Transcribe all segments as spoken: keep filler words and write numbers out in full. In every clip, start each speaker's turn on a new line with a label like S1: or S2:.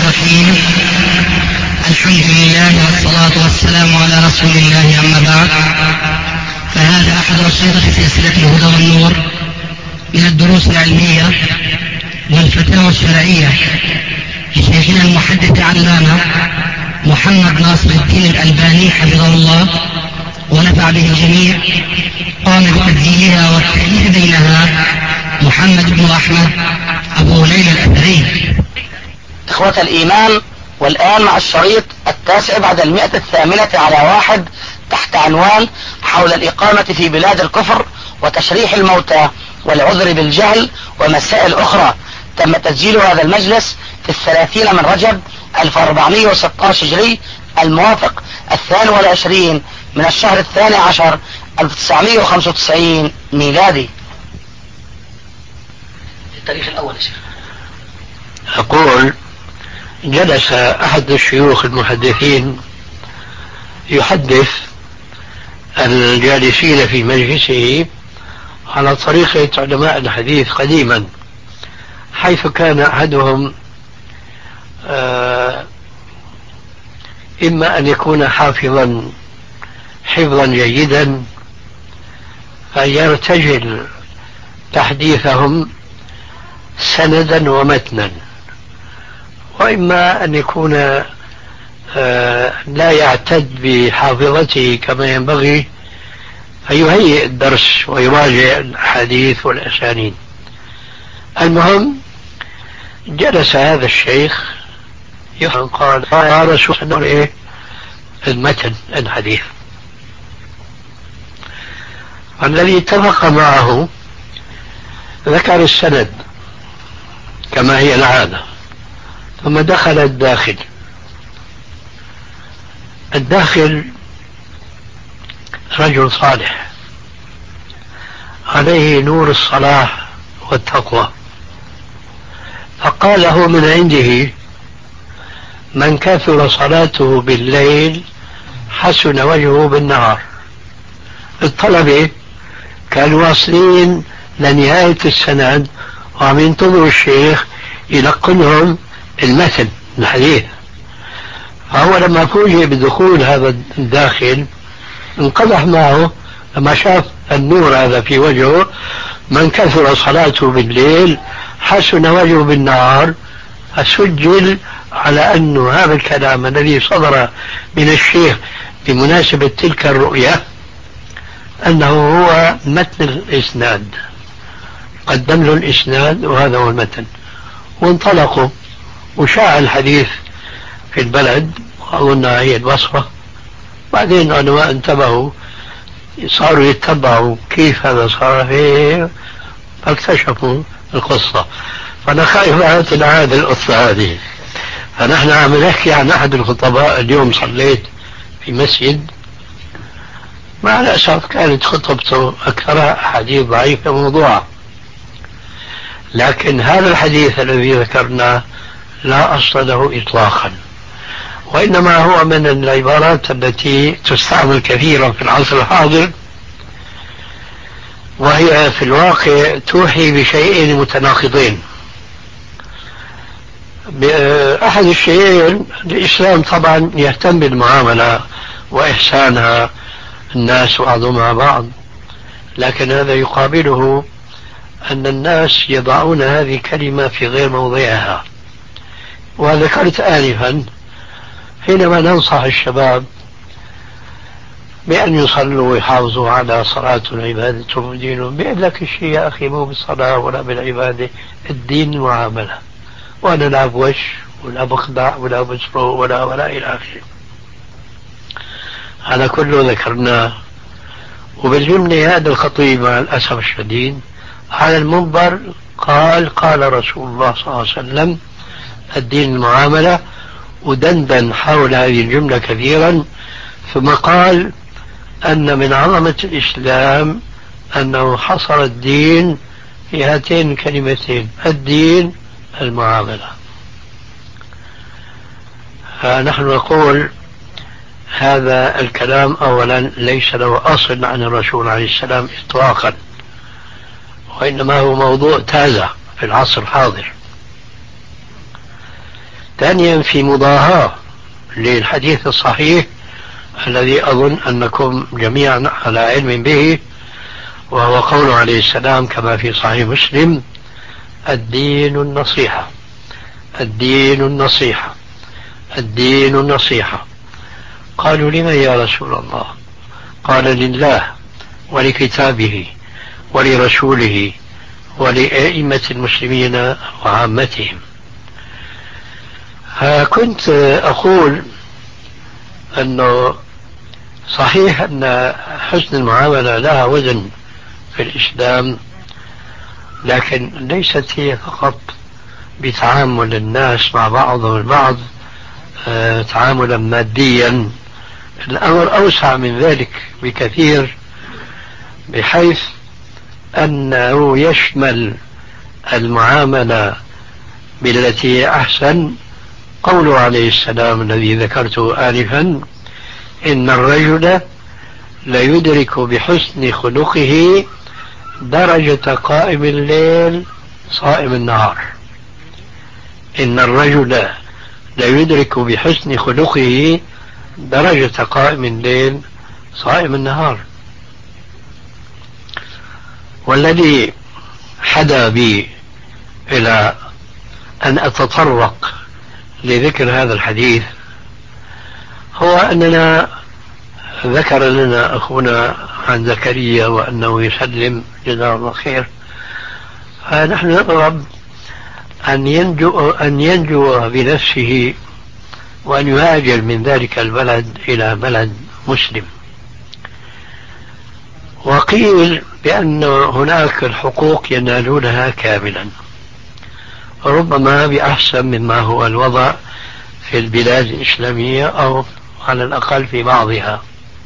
S1: الرحيم. الحمد لله والصلاة والسلام على رسول الله، أما بعد، فهذا أحد أشرطة سلسلة الهدى والنور من الدروس العلمية والفتاوى الشرعية لشيخنا المحدث علامة محمد ناصر الدين الألباني حفظه الله ونفع به الجميع. قام بتسجيلها والتأليف بينها محمد بن أحمد أبو ليلى الأثري.
S2: إخوة الإيمان، والآن مع الشريط التاسع بعد المئة الثامنة على واحد تحت عنوان حول الإقامة في بلاد الكفر وتشريح الموتى والعذر بالجهل ومسائل أخرى. تم تسجيل هذا المجلس في الثلاثين من رجب ألف وأربعمائة وستة عشر هجري، الموافق الثاني والعشرين من الشهر الثاني عشر ألف وتسعمائة وخمسة وتسعين ميلادي. التاريخ الأول يا شيخ.
S3: أقول: جلس أحد الشيوخ المحدثين يحدث الجالسين في مجلسه على طريقة علماء الحديث قديما، حيث كان أحدهم آه إما أن يكون حافظا حفظا جيدا فيرتجل تحديثهم سندا ومتنا، وإما أن يكون آه لا يعتد بحافظته كما ينبغي فيهيئ الدرس ويراجع الحديث والأسانيد. المهم، جلس هذا الشيخ قال: يا رسول الله، إيه المتن الحديث؟ الذي اتفق معه ذكر السند كما هي العادة، ثم دخل الداخل. الداخل رجل صالح عليه نور الصلاح والتقوى، فقال له من عنده: من كثر صلاته بالليل حسن وجهه بالنهار. الطلبة كانوا واصلين لنهاية السند وعم ينتظروا الشيخ يلقنهم المثل الحديث، فهو لما فوجئ بدخول هذا الداخل انقضح معه لما شاف النور هذا في وجهه: من كثر صلاته بالليل حسن وجهه بالنهار. فسجل على أن هذا الكلام الذي صدر من الشيخ بمناسبة تلك الرؤية أنه هو متن الإسناد، قدم له الإسناد وهذا هو المتن. وانطلقوا وشاع الحديث في البلد، وأظنها هي البصرة. بعدين العلماء انتبهوا، صاروا يتبعوا كيف هذا صار فيه، فاكتشفوا القصة. فأنا خايف أن تنعاد القصة هذه. فنحن عم نحكي عن أحد الخطباء. اليوم صليت في مسجد، مع الأسف كانت خطبته أكثرها أحاديث ضعيفة موضوعة، لكن هذا الحديث الذي ذكرناه لا أصل له إطلاقا، وإنما هو من العبارات التي تستعمل كثيرا في العصر الحاضر، وهي في الواقع توحي بشيئين متناقضين. أحد الشيئين، الإسلام طبعا يهتم بالمعاملة وإحسانها الناس بعضهم مع بعض، لكن هذا يقابله أن الناس يضعون هذه الكلمة في غير موضعها. وذكرت آنفا حينما ننصح الشباب بأن يصلوا ويحافظوا على صلاة العبادة ودينهم، بيقول لك الشيء يا أخي مو بالصلاة ولا بالعبادة، الدين معاملة، وأنا لا بوش ولا بخدع ولا بسرق ولا ولا إلى آخره. هذا كله ذكرناه. وبالجملة هذا الخطيب مع الأسف الشديد على المنبر قال: قال رسول الله صلى الله عليه وسلم الدين المعاملة، ودندن حول هذه الجملة كثيرا، ثم قال أن من عظمة الإسلام أنه حصر الدين في هاتين الكلمتين: الدين المعاملة. فنحن نقول هذا الكلام أولا ليس له أصل عن الرسول عليه السلام إطلاقا، وإنما هو موضوع تازة في العصر الحاضر. ثانيا في مضاهاة للحديث الصحيح الذي أظن أنكم جميعا على علم به، وهو قوله عليه السلام كما في صحيح مسلم: الدين النصيحة، الدين النصيحة، الدين النصيحة. قالوا: لمن يا رسول الله؟ قال: لله ولكتابه ولرسوله ولأئمة المسلمين وعامتهم. كنت أقول أنه صحيح أن حسن المعاملة لها وزن في الإسلام، لكن ليست هي فقط بتعامل الناس مع بعضهم البعض تعاملا ماديا. الأمر أوسع من ذلك بكثير، بحيث أنه يشمل المعاملة بالتي أحسن. قوله عليه السلام الذي ذكرته آنفا: إن الرجل ليدرك بحسن خلقه درجة قائم الليل صائم النهار. إن الرجل ليدرك بحسن خلقه درجة قائم الليل صائم النهار. والذي حدا بي إلى أن أتطرق لذكر هذا الحديث هو أننا ذكر لنا أخونا عن زكريا وأنه يسلم جزاه الله خير، فنحن نطلب أن ينجو, أن ينجو بنفسه وأن يهاجر من ذلك البلد إلى بلد مسلم. وقيل بأن هناك الحقوق ينالونها كاملا، ربما بأحسن مما هو الوضع في البلاد الإسلامية أو على الأقل في بعضها.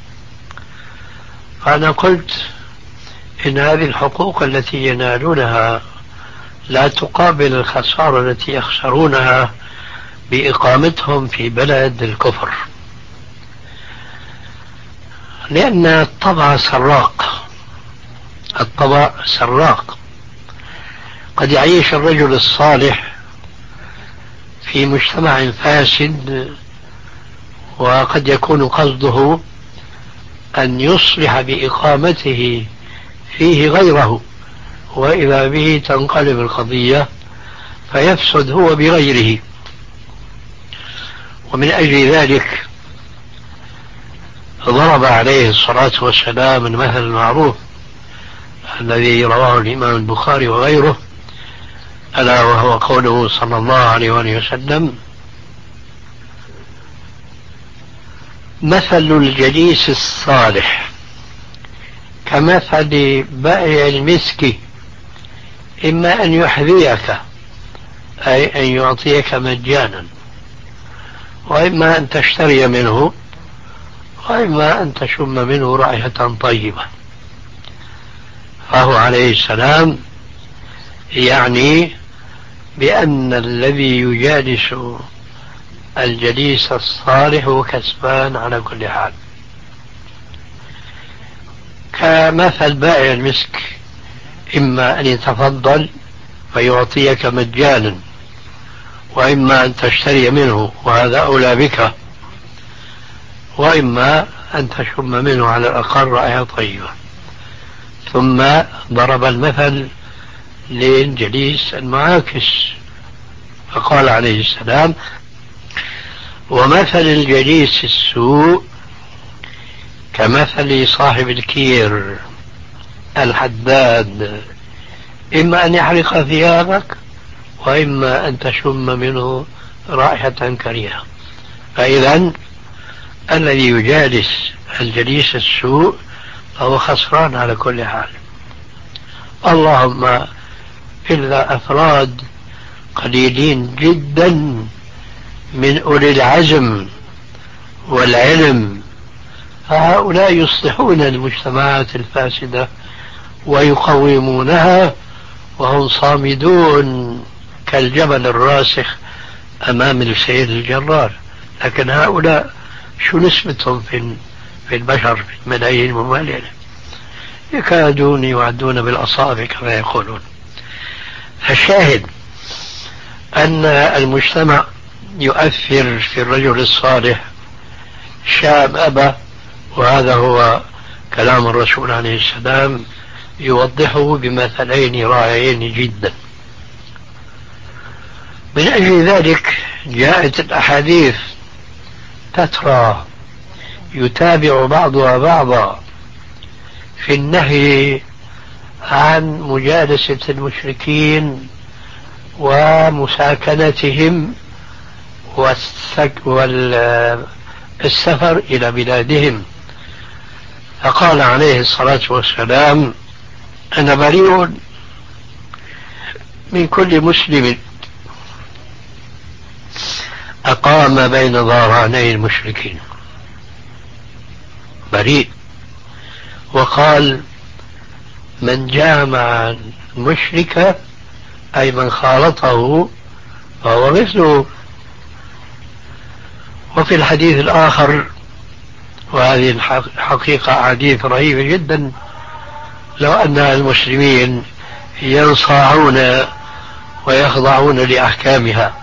S3: فأنا قلت إن هذه الحقوق التي ينالونها لا تقابل الخسارة التي يخسرونها بإقامتهم في بلد الكفر، لأن الطبع سراق، الطبع سراق. قد يعيش الرجل الصالح في مجتمع فاسد، وقد يكون قصده أن يصلح بإقامته فيه غيره، وإذا به تنقلب القضية فيفسد هو بغيره. ومن أجل ذلك ضرب عليه الصلاة والسلام المثل المعروف الذي رواه الإمام البخاري وغيره، ألا وهو قوله صلى الله عليه وآله وسلم: مثل الجليس الصالح كمثل بائع المسك، إما أن يحذيك أي أن يعطيك مجانا، وإما أن تشتري منه، وإما أن تشم منه رائحة طيبة. فهو عليه السلام يعني بأن الذي يجالس الجليس الصالح هو كسبان على كل حال، كمثل بائع المسك، إما أن يتفضل فيعطيك مجانا، وإما أن تشتري منه وهذا أولى بك، وإما أن تشم منه على الأقل رائحة طيبة. ثم ضرب المثل للجليس المعاكس فقال عليه السلام: ومثل الجليس السوء كمثل صاحب الكير الحداد، إما أن يحرق ثيابك، وإما أن تشم منه رائحة كريهة. فإذا الذي يجالس الجليس السوء فهو خسران على كل حال، اللهم إلا أفراد قليلين جدا من أولي العزم والعلم، فهؤلاء يصلحون المجتمعات الفاسدة ويقومونها وهم صامدون كالجبل الراسخ أمام السيل الجرار. لكن هؤلاء شو نسبتهم في في البشر في الملايين الممالية؟ يكادون يعدون بالأصابع كما يقولون. فالشاهد أن المجتمع يؤثر في الرجل الصالح شاب أبى، وهذا هو كلام الرسول عليه السلام يوضحه بمثلين رائعين جدا. من أجل ذلك جاءت الأحاديث تترى يتابع بعضها بعضا في النهي عن مجالسة المشركين ومساكنتهم والسفر إلى بلادهم. فقال عليه الصلاة والسلام: أنا بريء من كل مسلم أقام بين ظهراني المشركين، بريء. وقال: من جامع المشرك أي من خالطه فهو مثله. وفي الحديث الآخر، وهذه الحقيقة حديث رهيبة جدا، لو أن المسلمين ينصاعون ويخضعون لأحكامها.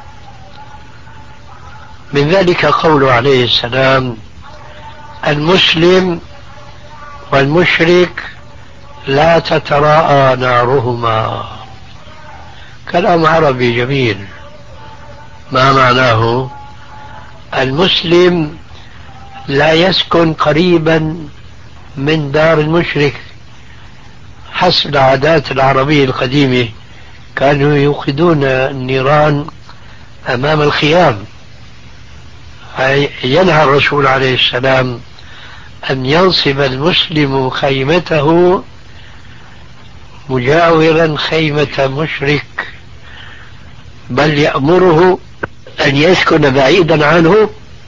S3: من ذلك قوله عليه السلام: المسلم والمشرك لا تتراءى نارهما. كلام عربي جميل. ما معناه؟ المسلم لا يسكن قريبا من دار المشرك. حسب العادات العربية القديمة كانوا يوقدون النيران أمام الخيام. ينهى الرسول عليه السلام أن ينصب المسلم خيمته مجاورا خيمة مشرك، بل يأمره أن يسكن بعيدا عنه،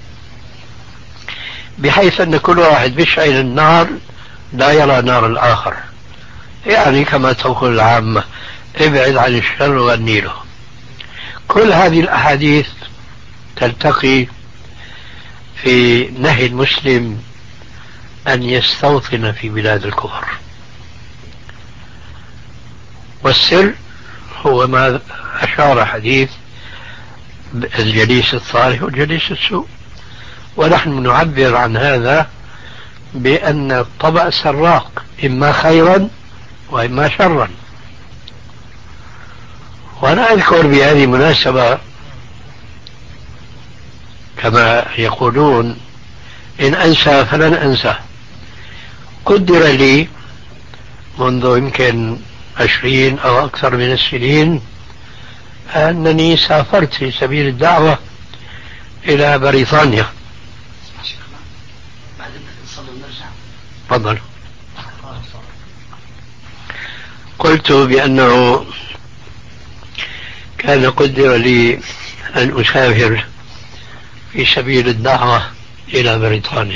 S3: بحيث أن كل واحد بيشعل النار لا يرى نار الآخر، يعني كما تقول العامة: ابعد عن الشر وغني له. كل هذه الأحاديث تلتقي في نهي المسلم أن يستوطن في بلاد الكفر. والسر هو ما أشار حديث الجليس الصالح والجليس السوء، ونحن نعبر عن هذا بأن الطبع سراق، إما خيرا وإما شرا. وأنا أذكر بهذه المناسبة كما يقولون: إن أنسى فلن أنسى. قدر لي منذ يمكن عشرين أو أكثر من السنين أنني سافرت في سبيل الدعوة إلى بريطانيا. تفضل. قلت بأنه كان قدر لي أن أسافر في سبيل الدعوة إلى بريطانيا،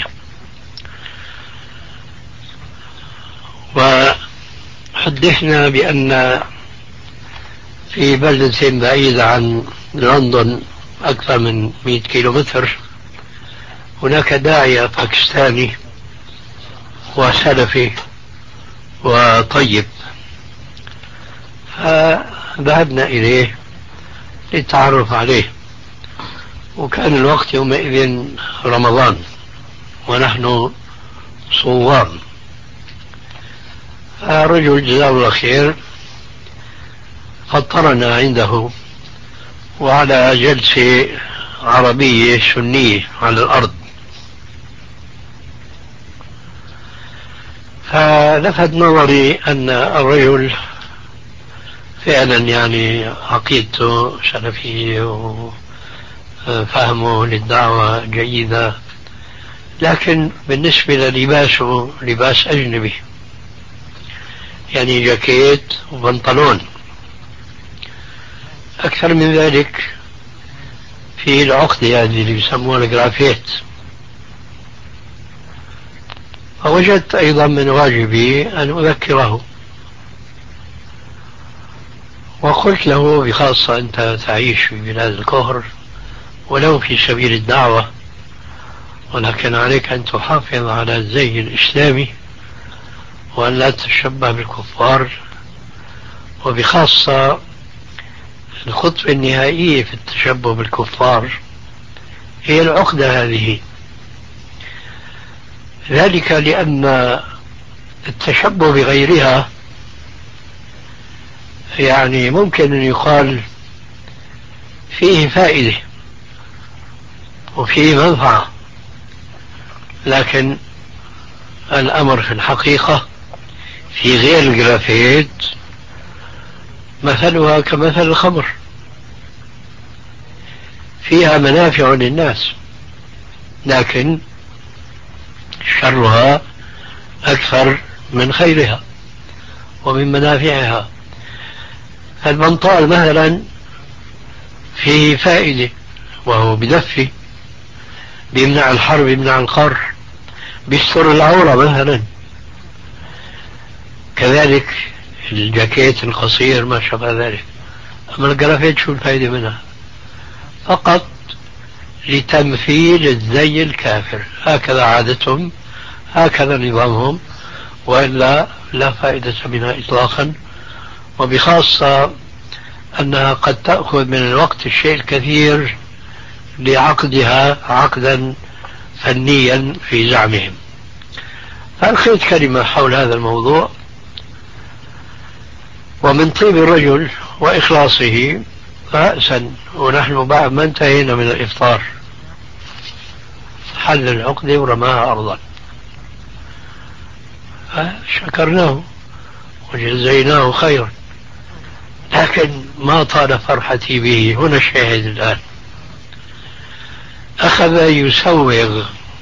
S3: وحدثنا بأن في بلدة بعيدة عن لندن أكثر من مئة كيلومتر هناك داعية باكستاني وسلفي وطيب، فذهبنا إليه للتعرف عليه. وكان الوقت يومئذ رمضان ونحن صوام. رجل جزاه الله خير فطرنا عنده وعلى جلسة عربية سنية على الأرض، فلفت نظري أن الرجل فعلا يعني عقيدته سلفية وفهمه للدعوة جيدة، لكن بالنسبة للباسه لباس أجنبي، يعني جاكيت وبنطلون. أكثر من ذلك في العقدة هذه اللي يسموها الجرافيت. فوجدت أيضا من واجبي أن أذكره، وقلت له بخاصة: أنت تعيش في بلاد الكفر ولو في سبيل الدعوة، ولكن عليك أن تحافظ على الزي الإسلامي وأن لا تتشبه بالكفار، وبخاصة الخطوة النهائية في التشبه بالكفار هي العقدة هذه. ذلك لأن التشبه بغيرها يعني ممكن أن يقال فيه فائدة وفيه منفعة، لكن الأمر في الحقيقة في غير الجرافيت مثلها كمثل الخمر، فيها منافع للناس لكن شرها أكثر من خيرها ومن منافعها. المنطال مثلا فيه فائدة وهو بدفي، بيمنع الحر بيمنع القر، بيستر العورة مثلا. كذلك الجاكيت القصير ما شابه ذلك. أما الجرافيت شو الفائدة منها؟ فقط لتمثيل الزي الكافر، هكذا عادتهم، هكذا نظامهم، وإلا لا فائدة منها إطلاقا. وبخاصة أنها قد تأخذ من الوقت الشيء الكثير لعقدها عقدا فنيا في زعمهم. فألقيت كلمة حول هذا الموضوع، ومن طيب الرجل وإخلاصه رأسا ونحن بعد ما انتهينا من الإفطار حل العقدة ورماها أرضا، شكرناه وجزيناه خيرا، لكن ما طال فرحتي به. هنا الشاهد الآن، أخذ يسوغ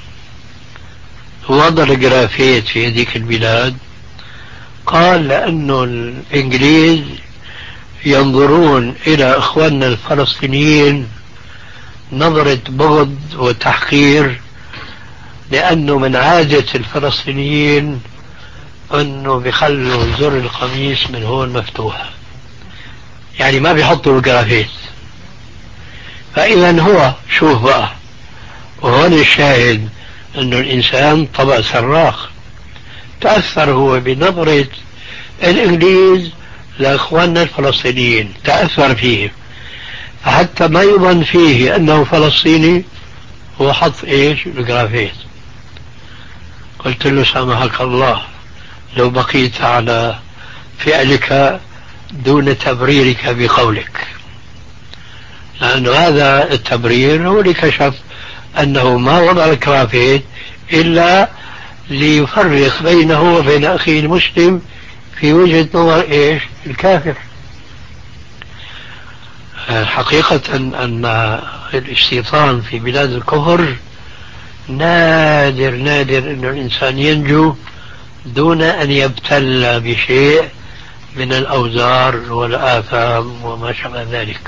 S3: وضع الجرافيت في هذيك البلاد. قال لأنه الإنجليز ينظرون إلى إخواننا الفلسطينيين نظرة بغض وتحقير، لأنه من عادة الفلسطينيين أنه بيخلوا زر القميص من هون مفتوح، يعني ما بيحطوا الجرافيت. فإذا هو شوف بقى، وهون الشاهد أنه الإنسان طبع صراخ، تأثر هو بنظرة الإنجليز لإخواننا الفلسطينيين، تأثر فيه حتى ما يظن فيه أنه فلسطيني، هو حط إيش الجرافيت. قلت له سامحك الله لو بقيت على فعلك دون تبريرك بقولك، لأن هذا التبرير هو اللي كشف أنه ما وضع الجرافيت إلا ليفرق بينه وبين أخيه المسلم في وجهة نظر إيش الكافر. حقيقة أن الاستيطان في بلاد الكفر نادر نادر أن الإنسان ينجو دون أن يبتلى بشيء من الأوزار والآثام وما شابه ذلك.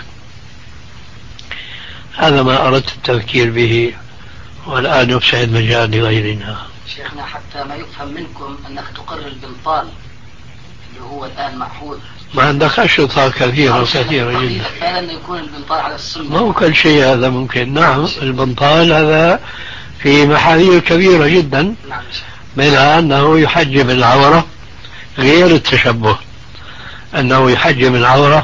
S3: هذا ما أردت التفكير به، والآن يفسح المجال لغيرنا.
S2: شيخنا حتى ما يفهم منكم أنك تقر البنطال اللي هو الآن معهود،
S3: ما عندك أشرطة كثيرة كثيرة جدا،
S2: فعلا يكون البنطال على السنة.
S3: ما هو كل شيء هذا ممكن. نعم البنطال هذا في محاذير كبيرة جدا، منها أنه يحجب العورة، غير التشبه أنه يحجب العورة،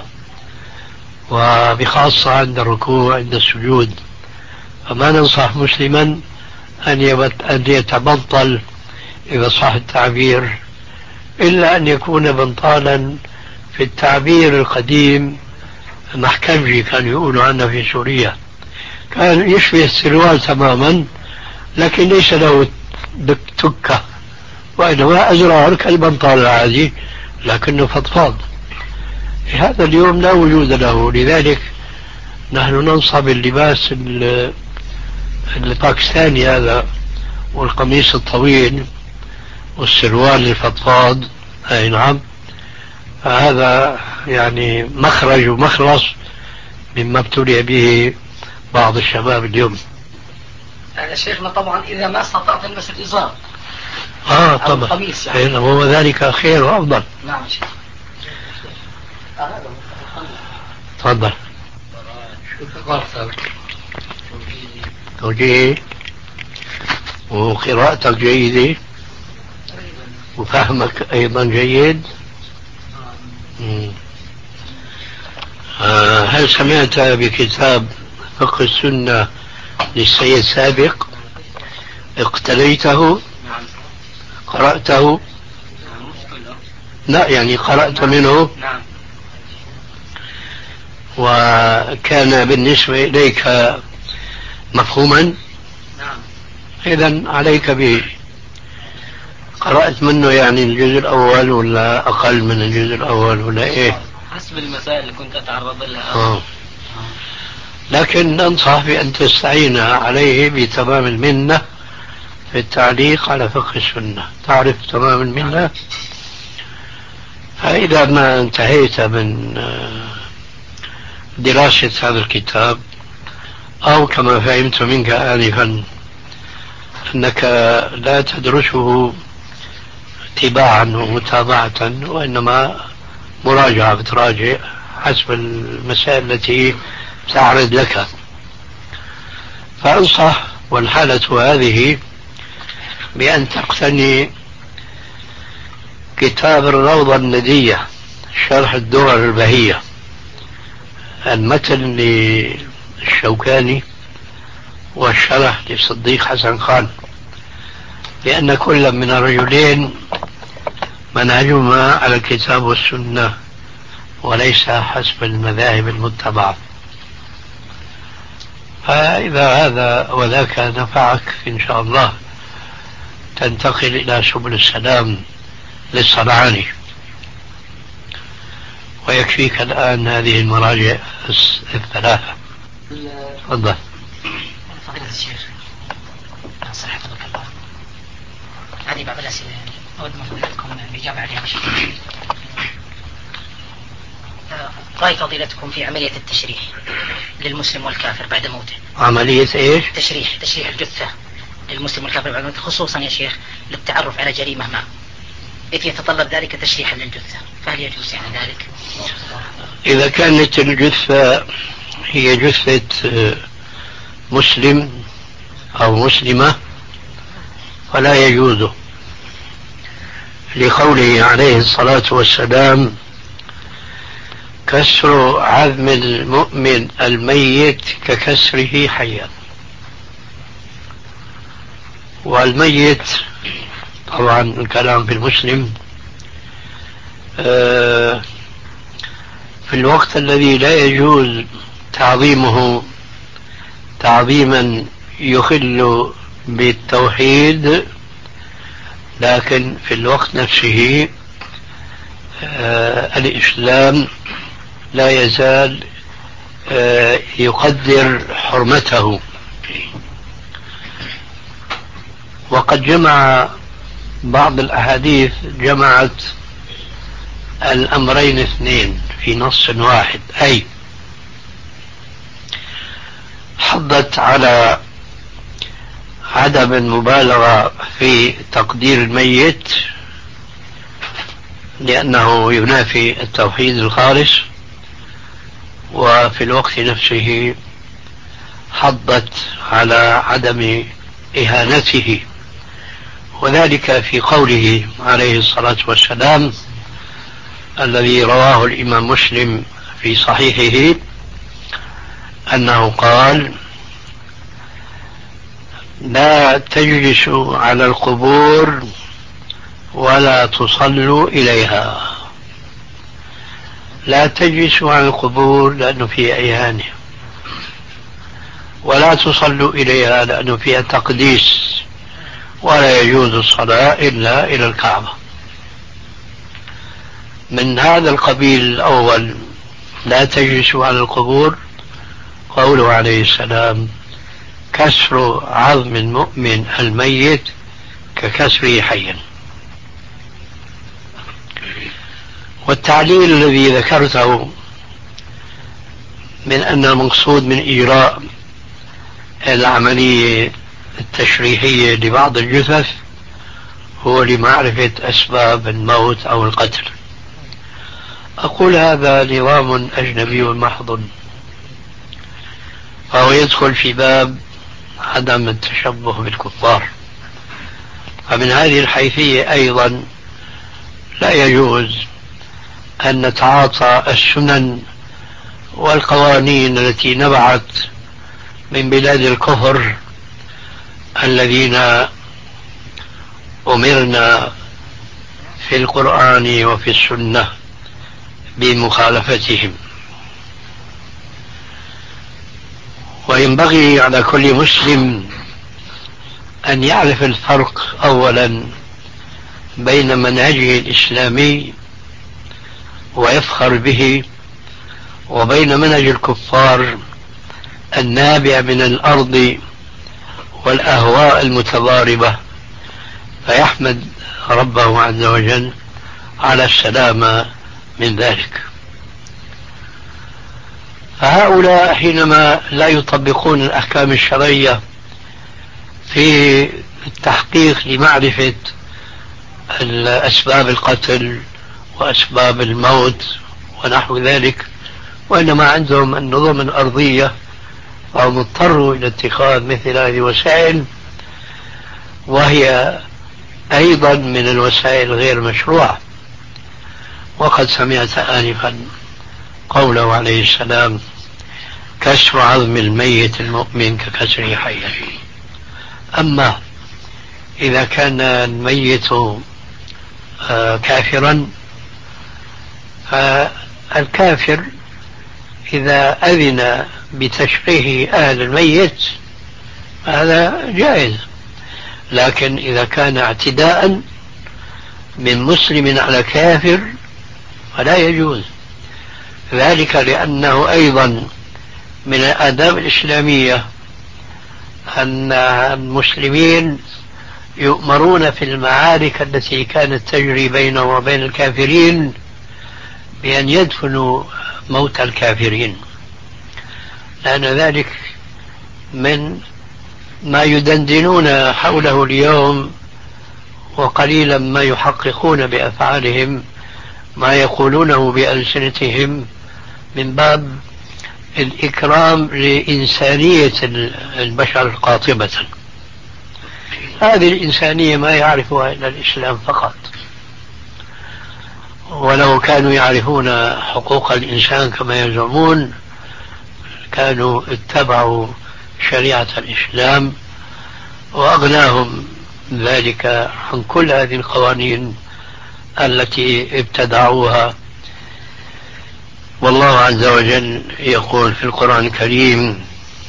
S3: وبخاصة عند الركوع عند السجود. فما ننصح مسلما أن يتبطل إذا صح التعبير، إلا أن يكون بنطالا في التعبير القديم محكمجي كانوا يقولوا عنه في سوريا، كان يشبه السروال تماما لكن ليس له تكة، وإنما أزرار كالبنطال العادي لكنه فضفاض. هذا اليوم لا وجود له، لذلك نحن ننصب اللباس الباكستاني هذا والقميص الطويل والسروال الفضفاض. أي نعم، هذا يعني مخرج ومخلص مما ابتلي به بعض الشباب اليوم.
S2: هذا شيخنا طبعا إذا ما استطعت تلبس الإزار
S3: آه طبعا القميص يعني. هو ذلك خير وأفضل.
S2: نعم شيخ.
S3: تفضل. شو ثقافتك؟ توجيه وقراءتك جيدة وفهمك أيضا جيد. آه هل سمعت بكتاب فقه السنة للسيد سابق اقتليته قرأته؟ لا يعني قرأت منه وكان بالنسبة إليك مفهوما؟ إذن عليك به. قرأت منه يعني الجزء الأول ولا أقل من الجزء الأول ولا إيه؟
S2: حسب المسائل اللي كنت أتعرض لها.
S3: آه. لكن ننصح بأن تستعين عليه بتمام المنة في التعليق على فقه السنة. تعرف تمام المنة؟ فإذا ما انتهيت من دراسة هذا الكتاب أو كما فهمت منك آنفا أنك لا تدرسه اتباعا ومتابعة وإنما مراجعة بتراجع حسب المسائل التي تعرض لك، فأنصح والحالة هذه بأن تقتني كتاب الروضة الندية شرح الدرر البهية، المتن للشوكاني والشرح لصديق حسن خان، لأن كل من الرجلين منهجهما على الكتاب والسنة وليس حسب المذاهب المتبعة. فإذا هذا وذاك نفعك إن شاء الله تنتقل إلى سبل السلام للصنعاني، ويكفيك الآن هذه المراجع الثلاثة. تفضل.
S1: فضيلة الشيخ صحة الله، هذه بعض الأسئلة أود من فضيلتكم الإجابة عليها. رأي فضيلتكم في عملية التشريح للمسلم والكافر بعد موته.
S3: عملية إيش؟
S1: تشريح تشريح الجثة للمسلم والكافر بعد موته، خصوصا يا شيخ للتعرف على جريمة ما، إذ يتطلب ذلك تشريحا للجثة، فهل يجوز يعني ذلك؟
S3: إذا كانت الجثة هي جثة مسلم أو مسلمة فلا يجوز، لقوله عليه الصلاة والسلام: كسر عظم المؤمن الميت ككسره حيا. والميت طبعا الكلام في المسلم في الوقت الذي لا يجوز تعظيمه تعظيما يخل بالتوحيد، لكن في الوقت نفسه الإسلام لا يزال يقدر حرمته. وقد جمع بعض الأحاديث جمعت الأمرين اثنين في نص واحد، أي حضت على عدم المبالغة في تقدير الميت لأنه ينافي التوحيد الخالص، وفي الوقت نفسه حضت على عدم إهانته، وذلك في قوله عليه الصلاة والسلام الذي رواه الإمام مسلم في صحيحه أنه قال: لا تجلسوا على القبور ولا تصلوا إليها. لا تجلسوا على القبور لأنه فيها إهانة، ولا تصلوا إليها لأنه فيها تقديس، ولا يجوز الصلاة إلا إلى الكعبة. من هذا القبيل الأول لا تجلسوا على القبور قوله عليه السلام: كسر عظم المؤمن الميت ككسره حيا. والتعليل الذي ذكرته من أن المقصود من إجراء العملية التشريحية لبعض الجثث هو لمعرفة أسباب الموت أو القتل، أقول هذا نظام أجنبي محض، فهو يدخل في باب عدم التشبه بالكفار. فمن هذه الحيثية أيضا لا يجوز أن نتعاطى السنن والقوانين التي نبعت من بلاد الكفر الذين أمرنا في القرآن وفي السنة بمخالفتهم. وينبغي على كل مسلم أن يعرف الفرق أولا بين منهجه الإسلامي ويفخر به، وبين منهج الكفار النابع من الأرض والأهواء المتضاربة، فيحمد ربه عز وجل على السلامة من ذلك. فهؤلاء حينما لا يطبقون الأحكام الشرعية في التحقيق لمعرفة أسباب القتل وأسباب الموت ونحو ذلك، وإنما عندهم النظم الأرضية، فهم اضطروا إلى اتخاذ مثل هذه الوسائل، وهي أيضا من الوسائل غير مشروعة. وقد سمعت آنفا قوله عليه السلام: كسر عظم الميت المؤمن ككسر حيه. أما إذا كان الميت كافرا، فالكافر إذا أذن بتشريح أهل الميت هذا جائز، لكن إذا كان اعتداء من مسلم على كافر فلا يجوز ذلك، لأنه أيضا من الآداب الإسلامية أن المسلمين يؤمرون في المعارك التي كانت تجري بينهم وبين الكافرين بأن يدفنوا موت الكافرين، لأن ذلك من ما يدندنون حوله اليوم، وقليلا ما يحققون بأفعالهم ما يقولونه بألسنتهم من باب الإكرام لإنسانية البشر قاطبة. هذه الإنسانية ما يعرفها إلا الإسلام فقط، ولو كانوا يعرفون حقوق الإنسان كما يزعمون كانوا اتبعوا شريعة الإسلام وأغناهم ذلك عن كل هذه القوانين التي ابتدعوها. والله عز وجل يقول في القرآن الكريم: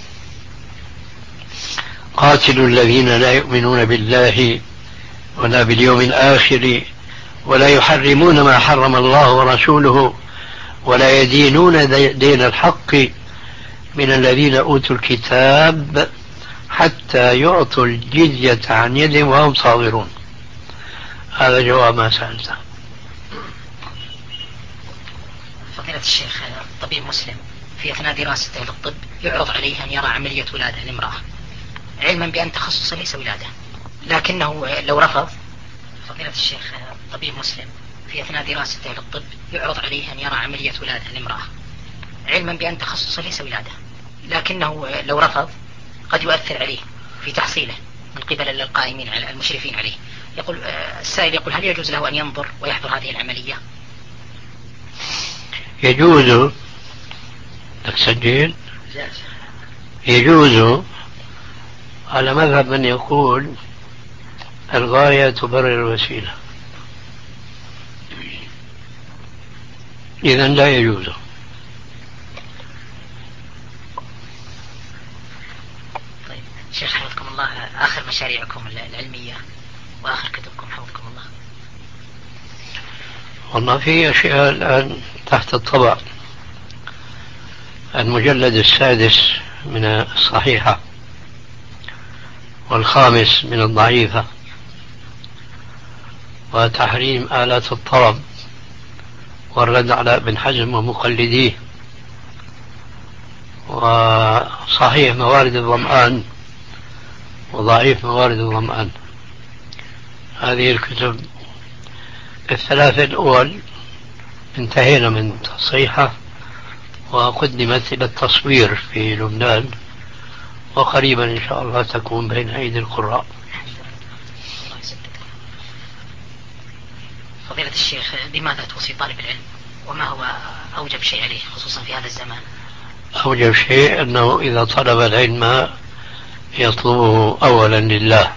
S3: قاتلوا الذين لا يؤمنون بالله ولا باليوم الآخر ولا يحرمون ما حرم الله ورسوله ولا يدينون دين الحق من الذين أوتوا الكتاب حتى يعطوا الجزية عن يد وهم صاغرون. هذا جواب ما سألته.
S4: فضيلة الشيخ، طبيب مسلم في أثناء دراسته للطب يعرض عليه أن يرى عملية ولادة لامرأة، علما بأن تخصصه ليس ولادة، لكنه لو رفض. فضيلة الشيخ، طبيب مسلم في أثناء دراسته للطب يعرض عليه أن يرى عملية ولادة لامرأة، علما بأن تخصصه ليس ولادة، لكنه لو رفض قد يؤثر عليه في تحصيله من قبل القائمين على المشرفين عليه. يقول السائل يقول: هل يجوز له أن ينظر ويحضر هذه العملية؟
S3: يجوز. تسجل. يجوز على مذهب من يقول الغاية تبرر الوسيلة، إذن لا يجوز.
S4: طيب شيخ حفظكم الله، آخر مشاريعكم العلمية وآخر كتبكم حفظكم الله؟
S3: والله في أشياء الآن تحت الطبع. المجلد السادس من الصحيحة والخامس من الضعيفة، وتحريم آلات الطرب والرد على ابن حزم ومقلديه، وصحيح موارد الظمآن وضعيف موارد الظمآن. هذه الكتب الثلاثة الأول انتهينا من تصحيحها وقدمت إلى التصوير في لبنان، وقريبا إن شاء الله تكون بين أيدي القراء.
S4: فضيلة الشيخ، بماذا توصي طالب العلم، وما هو أوجب شيء عليه خصوصا في هذا الزمان؟
S3: أوجب شيء أنه إذا طلب العلم يطلبه أولا لله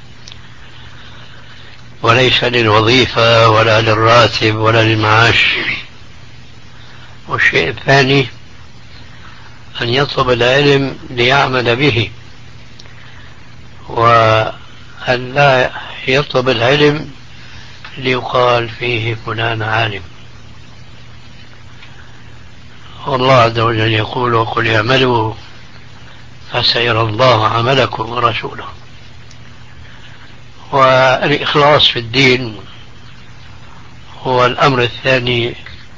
S3: وليس للوظيفة ولا للراتب ولا للمعاش. والشيء الثاني أن يطلب العلم ليعمل به، وأن لا يطلب العلم ليقال فيه فلان عالم. والله عز وجل يقول: وقل اعملوا فسيرى الله عملكم ورسوله. والإخلاص في الدين هو الأمر الثاني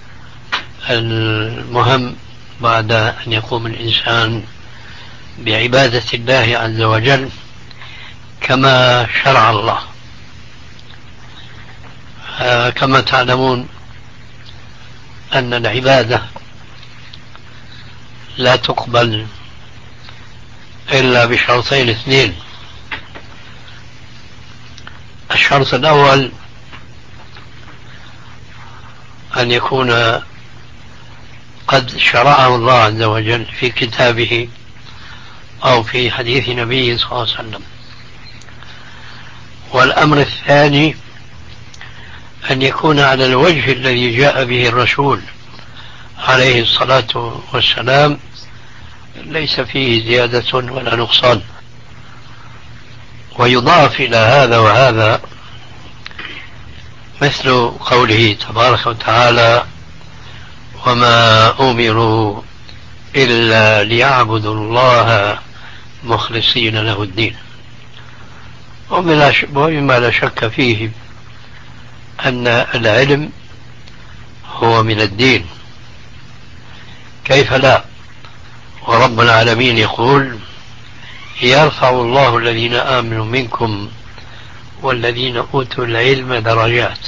S3: المهم بعد أن يقوم الإنسان بعبادة الله عز وجل كما شرع الله. آه كما تعلمون أن العبادة لا تقبل إلا بشرطين اثنين. الشرط الأول أن يكون قد شرعه الله عز وجل في كتابه أو في حديث نبيه صلى الله عليه وسلم. والأمر الثاني أن يكون على الوجه الذي جاء به الرسول عليه الصلاة والسلام، ليس فيه زيادة ولا نقصان. ويضاف إلى هذا وهذا مثل قوله تبارك وتعالى: وما أمروا إلا ليعبدوا الله مخلصين له الدين. ومما لا شك فيه أن العلم هو من الدين، كيف لا؟ ورب العالمين يقول: يرفع الله الذين آمنوا منكم والذين أوتوا العلم درجات.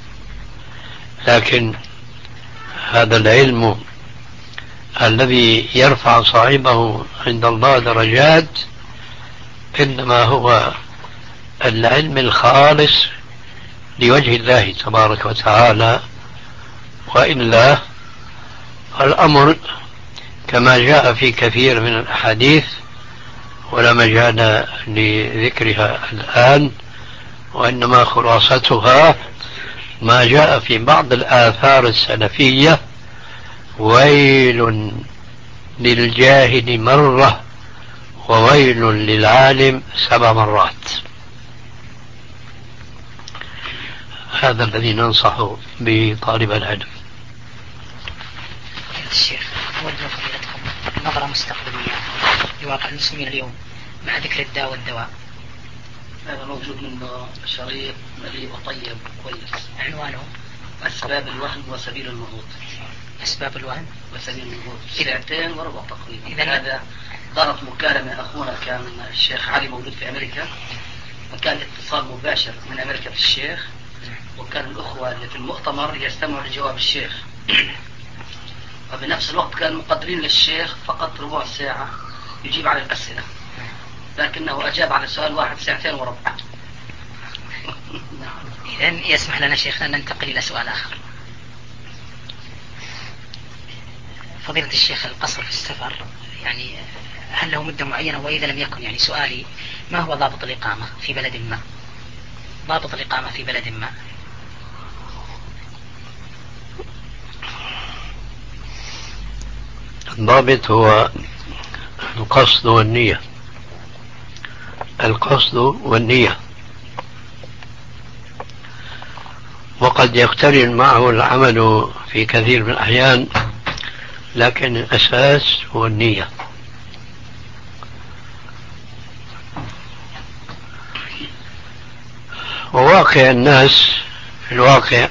S3: لكن هذا العلم الذي يرفع صاحبه عند الله درجات إنما هو العلم الخالص لوجه الله تبارك وتعالى، وإلا الأمر كما جاء في كثير من الأحاديث ولا مجال لذكرها الآن، وإنما خلاصتها ما جاء في بعض الآثار السلفية: ويل للجاهل مرة وويل للعالم سبع مرات. هذا الذي ننصح به طالب العلم.
S4: الشيخ أوجه فضيلتكم نظرة مستقبلية لواقع المسلمين اليوم مع ذكر الداء والدواء.
S2: هذا موجود منه شريط مليء وطيب وكويس،
S4: عنوانه
S2: أسباب الوهن وسبيل النهوض.
S4: أسباب الوهن
S2: وسبيل النهوض، ساعتين وربع تقريبا.
S4: إذن
S2: هذا دارت مكالمة، أخونا كان الشيخ علي موجود في أمريكا، وكان اتصال مباشر من أمريكا في الشيخ، وكان الأخوة اللي في المؤتمر يستمعوا لجواب الشيخ، وبنفس الوقت كانوا مقدرين للشيخ فقط ربع ساعة يجيب على الأسئلة، لكنه أجاب على سؤال واحد ساعتين وربع.
S4: إذن يسمح لنا شيخنا أن ننتقل إلى سؤال آخر. فضيلة الشيخ، القصر في السفر يعني هل له مدة معينة؟ وإذا لم يكن، يعني سؤالي: ما هو ضابط الإقامة في بلد ما؟ ضابط الإقامة في بلد ما.
S3: الضابط هو القصد والنية. القصد والنية، وقد يقترن معه العمل في كثير من الأحيان، لكن الأساس هو النية. وواقع الناس في الواقع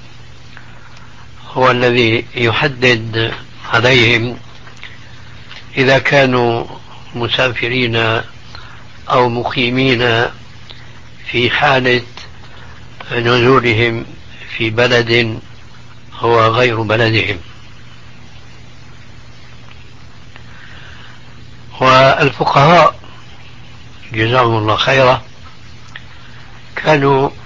S3: هو الذي يحدد عليهم إذا كانوا مسافرين أو مقيمين في حالة نزولهم في بلد هو غير بلدهم. والفقهاء جزاهم الله خيرا كانوا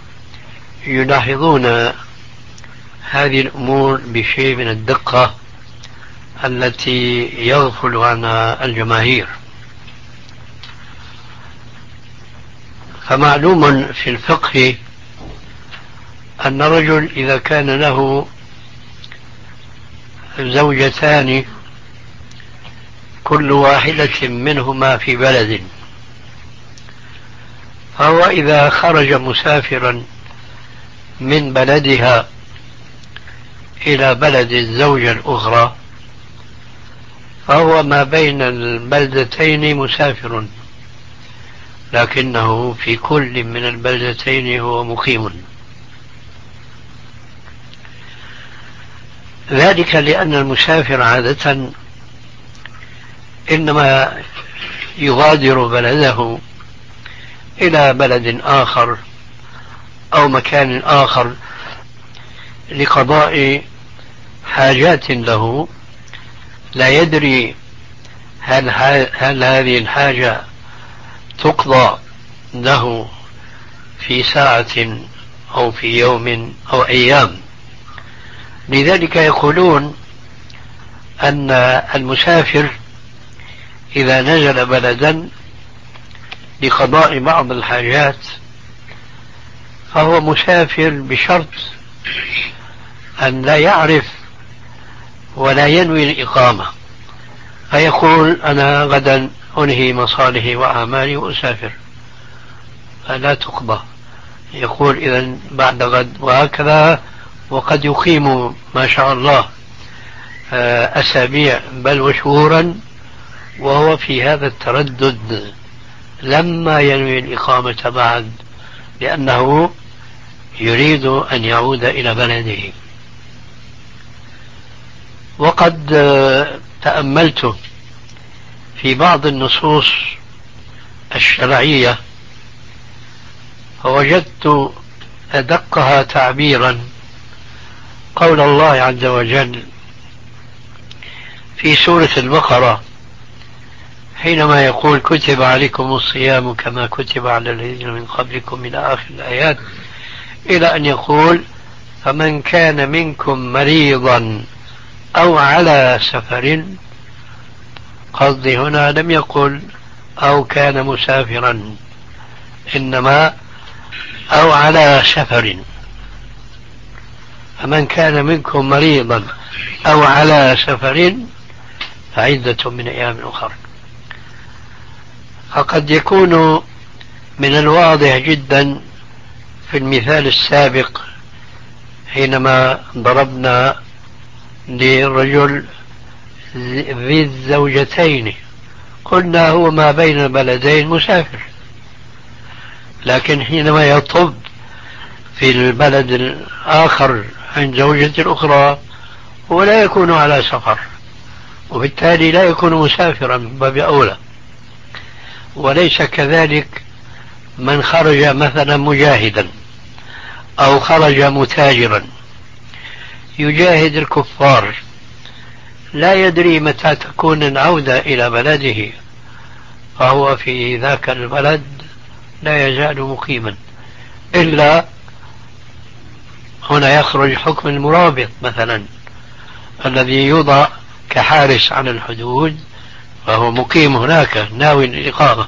S3: يلاحظون هذه الأمور بشيء من الدقة التي يغفل عنها الجماهير. فمعلوم في الفقه أن الرجل إذا كان له زوجتان كل واحدة منهما في بلد، فهو إذا خرج مسافرا من بلدها إلى بلد الزوجة الأخرى فهو ما بين البلدتين مسافر، لكنه في كل من البلدتين هو مقيم. ذلك لأن المسافر عادة إنما يغادر بلده إلى بلد آخر أو مكان آخر لقضاء حاجات له، لا يدري هل, هل هذه الحاجة تقضى له في ساعة أو في يوم أو أيام. لذلك يقولون أن المسافر إذا نزل بلدا لقضاء بعض الحاجات فهو مسافر بشرط أن لا يعرف ولا ينوي الإقامة، فيقول أنا غدا أنهي مصالحي وأعمالي وأسافر، فلا تقضى. يقول إذن بعد غد وهكذا، وقد يقيم ما شاء الله أسابيع بل وشهورا وهو في هذا التردد لما ينوي الإقامة بعد، لأنه يريد أن يعود إلى بلده. وقد تأملت في بعض النصوص الشرعية فوجدت أدقها تعبيرا قول الله عز وجل في سورة البقرة حينما يقول كتب عليكم الصيام كما كتب على الذين من قبلكم إلى آخر الآيات، إلى أن يقول فمن كان منكم مريضا أو على سفر. قصدي هنا لم يقل أو كان مسافرا، إنما أو على سفر. فمن كان منكم مريضا أو على سفر فعدة من أيام أخرى. فقد يكون من الواضح جدا في المثال السابق حينما ضربنا للرجل ذي الزوجتين قلنا هو ما بين البلدين مسافر، لكن حينما يطب في البلد الآخر عند زوجة الأخرى هو لا يكون على سفر، وبالتالي لا يكون مسافرا من باب أولى. وليس كذلك من خرج مثلا مجاهدا أو خرج متاجرا يجاهد الكفار، لا يدري متى تكون العودة إلى بلده، فهو في ذاك البلد لا يزال مقيما، إلا هنا يخرج حكم المرابط مثلا الذي يوضع كحارس على الحدود، فهو مقيم هناك ناوي الإقامة.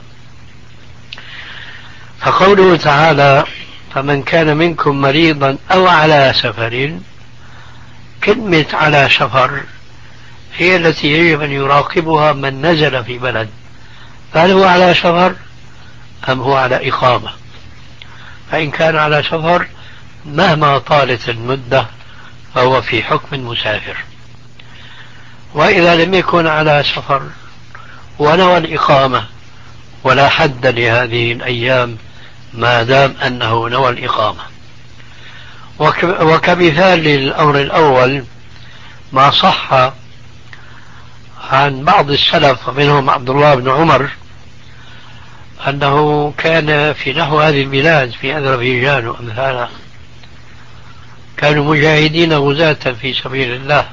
S3: فقوله تعالى فمن كان منكم مريضا أو على سفر، كلمة على سفر هي التي يجب أن يراقبها من نزل في بلد، فهل هو على سفر أم هو على إقامة؟ فإن كان على سفر مهما طالت المدة فهو في حكم المسافر، وإذا لم يكن على سفر ونوى الإقامة ولا حد لهذه الأيام ما دام أنه نوى الإقامة. وكمثال للأمر الأول ما صح عن بعض السلف ومنهم عبد الله بن عمر أنه كان في نحو هذه البلاد في أذربيجان وأمثالها كانوا مجاهدين غزاة في سبيل الله،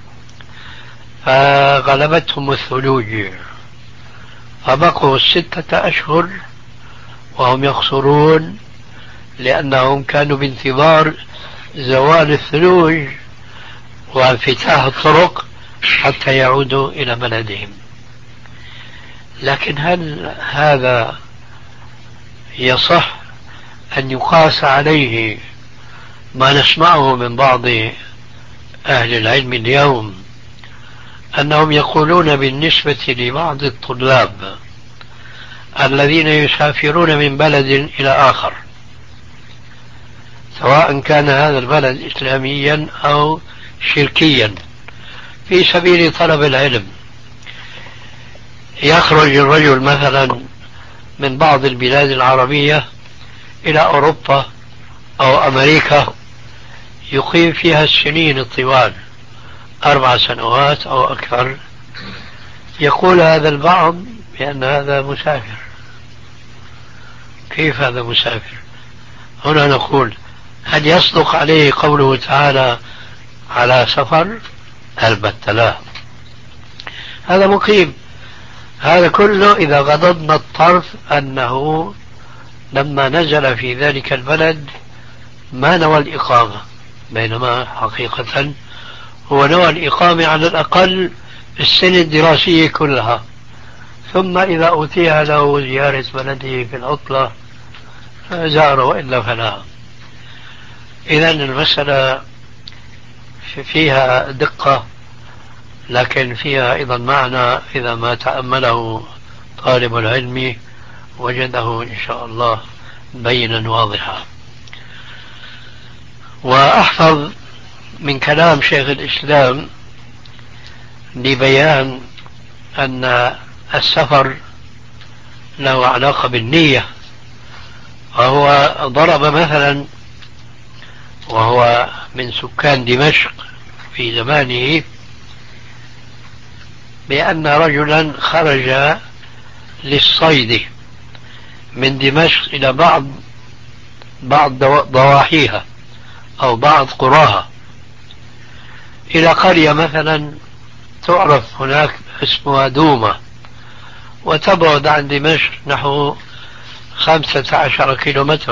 S3: فغلبتهم الثلوج فبقوا ستة أشهر وهم يخسرون، لأنهم كانوا بانتظار زوال الثلوج وانفتاح الطرق حتى يعودوا إلى بلدهم. لكن هل هذا يصح أن يقاس عليه ما نسمعه من بعض أهل العلم اليوم أنهم يقولون بالنسبة لبعض الطلاب الذين يسافرون من بلد إلى آخر، سواء كان هذا البلد إسلاميا أو شركيا، في سبيل طلب العلم، يخرج الرجل مثلا من بعض البلاد العربية إلى أوروبا أو أمريكا، يقيم فيها السنين الطوال، أربع سنوات أو أكثر، يقول هذا البعض بأن هذا مسافر. كيف هذا مسافر؟ هنا نقول هل يصدق عليه قوله تعالى على سفر؟ البتة لا، هذا مقيم. هذا كله إذا غضضنا الطرف أنه لما نزل في ذلك البلد ما نوى الإقامة، بينما حقيقة هو نوى الإقامة على الأقل السنة الدراسية كلها، ثم إذا أتيح له زيارة بلده في العطلة فزار، وإلا فلا. إذن المسألة فيها دقة، لكن فيها أيضا معنى إذا ما تأمله طالب العلم وجده إن شاء الله بينا واضحا. وأحفظ من كلام شيخ الإسلام لبيان أن السفر له علاقة بالنية، وهو ضرب مثلا وهو من سكان دمشق في زمانه بأن رجلا خرج للصيد من دمشق إلى بعض بعض ضواحيها أو بعض قراها، إلى قرية مثلا تعرف هناك اسمها دومة، وتبعد عن دمشق نحو خمسة عشر كيلومتر.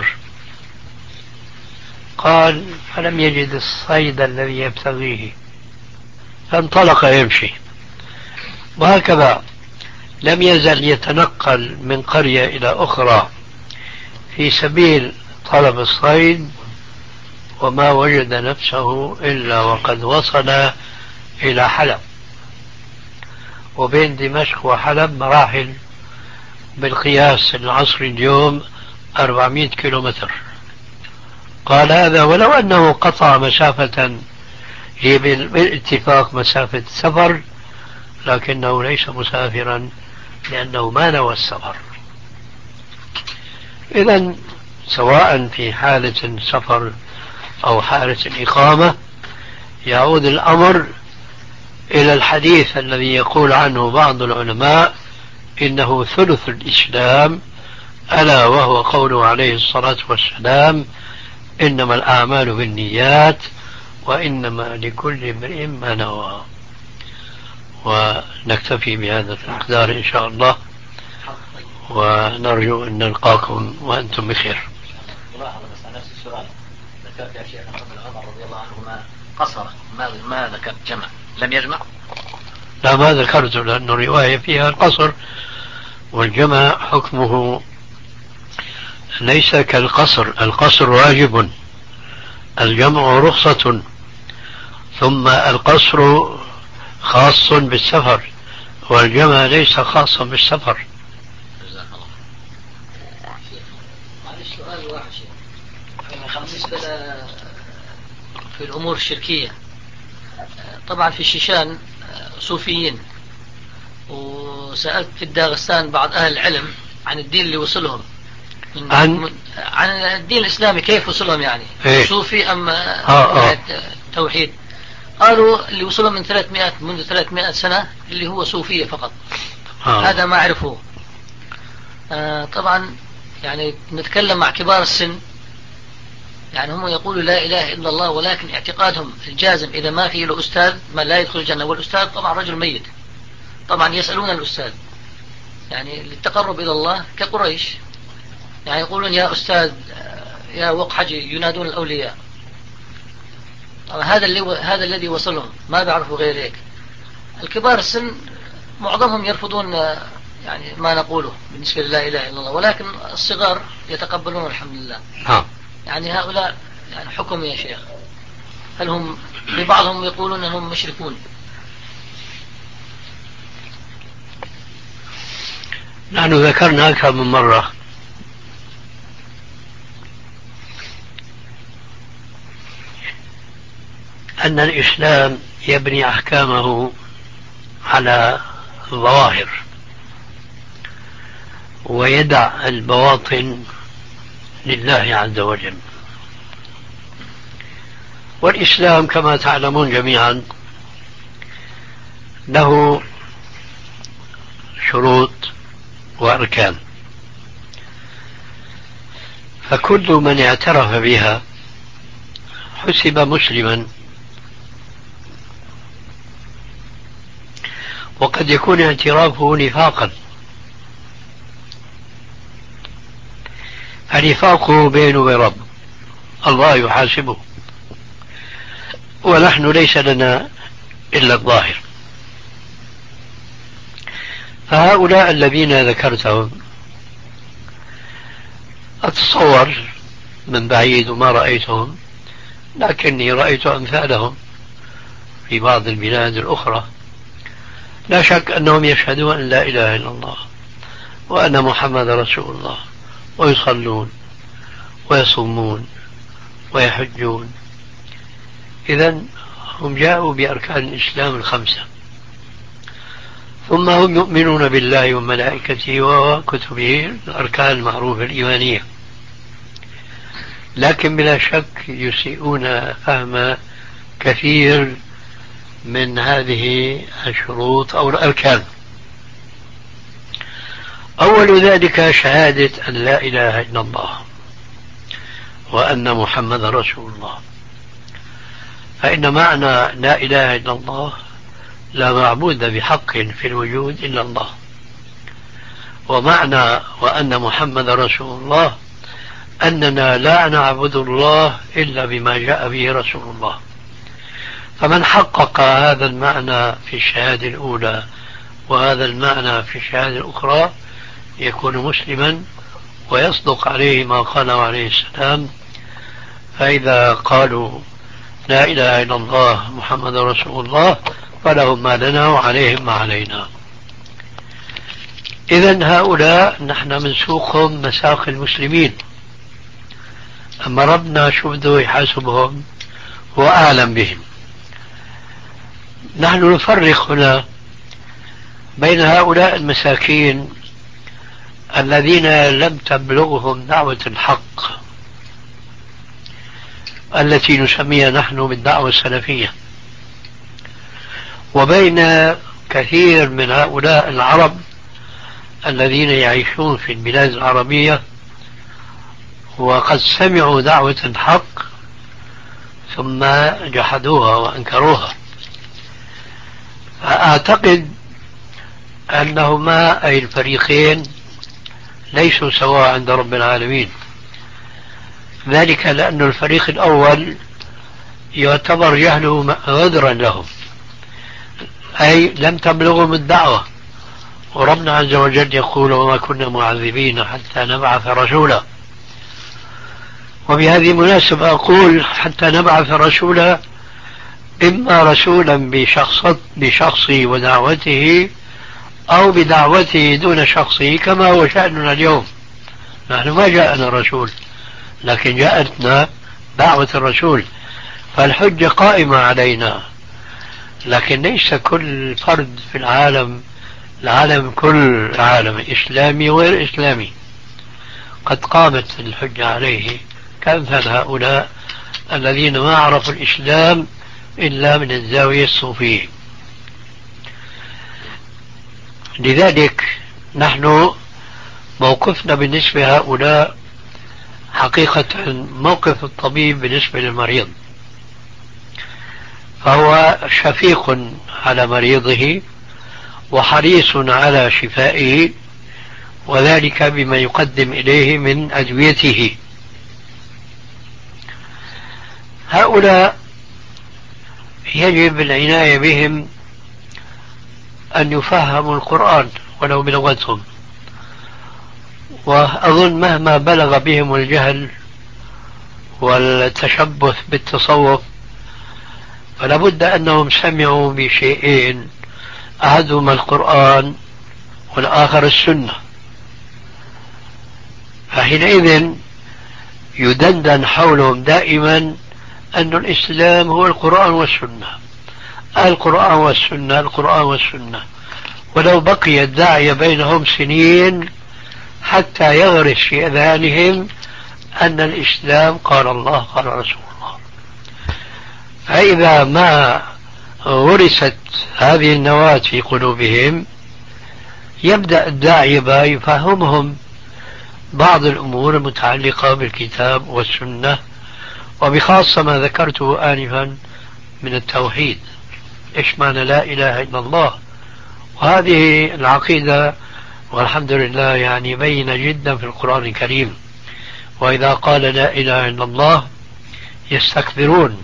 S3: قال فلم يجد الصيد الذي يبتغيه فانطلق يمشي، وهكذا لم يزل يتنقل من قرية إلى أخرى في سبيل طلب الصيد، وما وجد نفسه إلا وقد وصل إلى حلب، وبين دمشق وحلب مراحل بالقياس العصر اليوم أربعمائة كيلومتر. قال هذا ولو أنه قطع مسافة هي بالاتفاق مسافة سفر، لكنه ليس مسافرا لأنه ما نوى السفر. إذن سواء في حالة سفر أو حالة الإقامة يعود الأمر إلى الحديث الذي يقول عنه بعض العلماء إنه ثلث الإسلام، ألا وهو قوله عليه الصلاة والسلام إنما الأعمال بالنيات وإنما لكل امرئ ما نوى. ونكتفي بهذا المقدار إن شاء الله، ونرجو أن نلقاكم وأنتم بخير.
S5: ملاحظة بس على نفس السؤال، ذكرت يا شيخ ابن عمر رضي الله عنهما قصر، ما ما ذكرت جمع، لم يجمع؟
S3: لا ما ذكرته، لأنه رواية فيها القصر، والجمع حكمه ليس كالقصر، القصر واجب، الجمع رخصة، ثم القصر خاص بالسفر والجمع ليس خاصا بالسفر.
S5: سؤال واحد بالنسبة في الأمور الشركية، طبعا في الشيشان صوفيين، وسألت في الداغستان بعض أهل العلم عن الدين اللي وصلهم من
S3: عن
S5: عن الدين الإسلامي كيف وصلهم، يعني
S3: إيه؟
S5: صوفي أم
S3: آه آه.
S5: توحيد؟ قالوا اللي وصلهم من ثلاثمائة منذ ثلاثمائة سنة اللي هو صوفية فقط. آه. هذا ما أعرفه. آه طبعا يعني نتكلم مع كبار السن، يعني هم يقولوا لا إله إلا الله، ولكن اعتقادهم الجازم إذا ما في له أستاذ ما لا يدخل الجنة، والأستاذ طبعا رجل ميت. طبعا يسألون الأستاذ يعني للتقرب إلى الله كقريش، يعني يقولون يا أستاذ يا وقحجي، ينادون الأولياء. طبعا هذا اللي هذا الذي وصلهم، ما بعرفوا غير هيك. الكبار السن معظمهم يرفضون يعني ما نقوله بالنسبة للا إله إلا الله، ولكن الصغار يتقبلون الحمد لله.
S3: ها.
S5: يعني هؤلاء يعني حكم يا شيخ، هل هم ببعضهم يقولون أنهم مشركون؟
S3: نحن ذكرنا أكثر من مرة أن الإسلام يبني أحكامه على الظواهر ويدع البواطن لله عز وجل. والإسلام كما تعلمون جميعا له شروط وأركان، فكل من اعترف بها حسب مسلما، وقد يكون اعترافه نفاقا، فنفاقه بينه وبين رب الله يحاسبه، ونحن ليس لنا إلا الظاهر. فهؤلاء الذين ذكرتهم أتصور من بعيد وما رأيتهم، لكني رأيت أمثالهم في بعض البلاد الأخرى، لا شك أنهم يشهدون أن لا إله إلا الله وأن محمد رسول الله، ويصلون ويصومون ويحجون. إذن هم جاءوا بأركان الإسلام الخمسة، ثم هم يؤمنون بالله وملائكته وكتبه، الأركان المعروفة الإيمانية، لكن بلا شك يسيئون فهم كثير من هذه الشروط أو الأركان. أول ذلك شهادة أن لا إله إلا الله وأن محمد رسول الله. فإن معنى لا إله إلا الله لا معبود بحق في الوجود إلا الله، ومعنى وأن محمد رسول الله أننا لا نعبد الله إلا بما جاء به رسول الله. فمن حقق هذا المعنى في الشهادة الأولى وهذا المعنى في الشهادة الأخرى يكون مسلما ويصدق عليه ما قاله عليه السلام. فإذا قالوا لا إله إلا الله محمد رسول الله فلهم ما لنا وعليهم ما علينا. إذن هؤلاء نحن منسوقهم مساق المسلمين، أما ربنا شو بده يحاسبهم هو أعلم بهم. نحن نفرق هنا بين هؤلاء المساكين الذين لم تبلغهم دعوة الحق التي نسميها نحن بالدعوة السلفية، وبين كثير من هؤلاء العرب الذين يعيشون في البلاد العربية وقد سمعوا دعوة الحق ثم جحدوها وأنكروها. فأعتقد أنهما أي الفريقين ليسوا سواء عند رب العالمين، ذلك لأن الفريق الأول يعتبر جهله عذرا لهم، أي لم تبلغهم الدعوة، وربنا عز وجل يقول وما كنا معذبين حتى نبعث رسولا. وبهذه المناسبة أقول حتى نبعث رسولا، إما رسولا بشخص بشخصه ودعوته أو بدعوته دون شخصه كما هو شأننا اليوم. نحن ما جاءنا رسول لكن جاءتنا دعوة الرسول، فالحجة قائمة علينا، لكن ليس كل فرد في العالم العالم كل عالم إسلامي وغير إسلامي قد قامت الحجة عليه، كأمثال هؤلاء الذين ما عرفوا الإسلام إلا من الزاوية الصوفية. لذلك نحن موقفنا بالنسبة لهؤلاء حقيقة موقف الطبيب بالنسبة للمريض، فهو شفيق على مريضه وحريص على شفائه، وذلك بما يقدم إليه من أدويته. هؤلاء يجب العناية بهم أن يفهموا القرآن ولو بلغتهم. وأظن مهما بلغ بهم الجهل والتشبث بالتصوف فلا بد أنهم سمعوا بشيئين، أحدهما القرآن والآخر السنة، فحينئذ يدندن حولهم دائما أن الإسلام هو القرآن والسنة، القرآن والسنة القرآن والسنة، ولو بقي الداعية بينهم سنين حتى يغرس في أذهانهم أن الإسلام قال الله قال رسول الله. فإذا ما غرست هذه النواة في قلوبهم يبدأ الداعية يفهمهم بعض الأمور المتعلقة بالكتاب والسنة، وبخاصة ما ذكرته آنفا من التوحيد، إيش معنى لا إله إلا الله. وهذه العقيدة والحمد لله يعني بينة جدا في القرآن الكريم. وإذا قال لا إله إلا الله يستكبرون،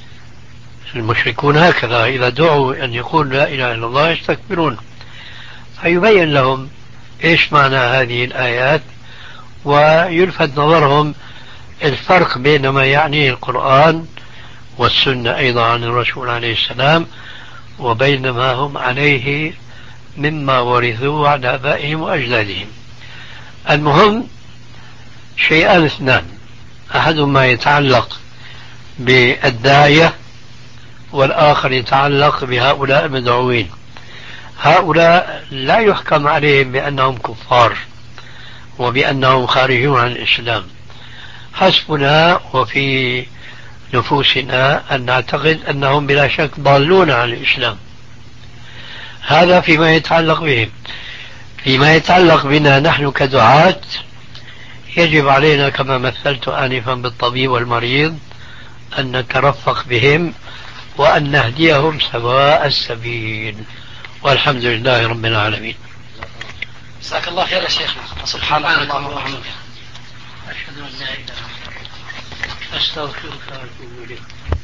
S3: المشركون هكذا إذا دعوا أن يقول لا إله إلا الله يستكبرون، فيبين لهم إيش معنى هذه الآيات، ويلفت نظرهم الفرق بين ما يعنيه القرآن والسنة أيضا عن الرسول عليه السلام وبين ما هم عليه مما ورثوه عن آبائهم وأجدادهم. المهم شيئان اثنان، أحدهما يتعلق بالداعية والآخر يتعلق بهؤلاء المدعوين. هؤلاء لا يحكم عليهم بأنهم كفار وبأنهم خارجون عن الإسلام، حسبنا وفي نفوسنا أن نعتقد أنهم بلا شك ضالون عن الإسلام. هذا فيما يتعلق بهم. فيما يتعلق بنا نحن كدعاة يجب علينا كما مثلت آنفا بالطبيب والمريض أن نترفق بهم وأن نهديهم سواء السبيل، والحمد لله رب العالمين.
S5: جزاك الله خير يا شيخنا.
S2: سبحان الله وبحمده.
S3: أشهد أن لا إله إلا الله أستغفرك وأتوب إليك.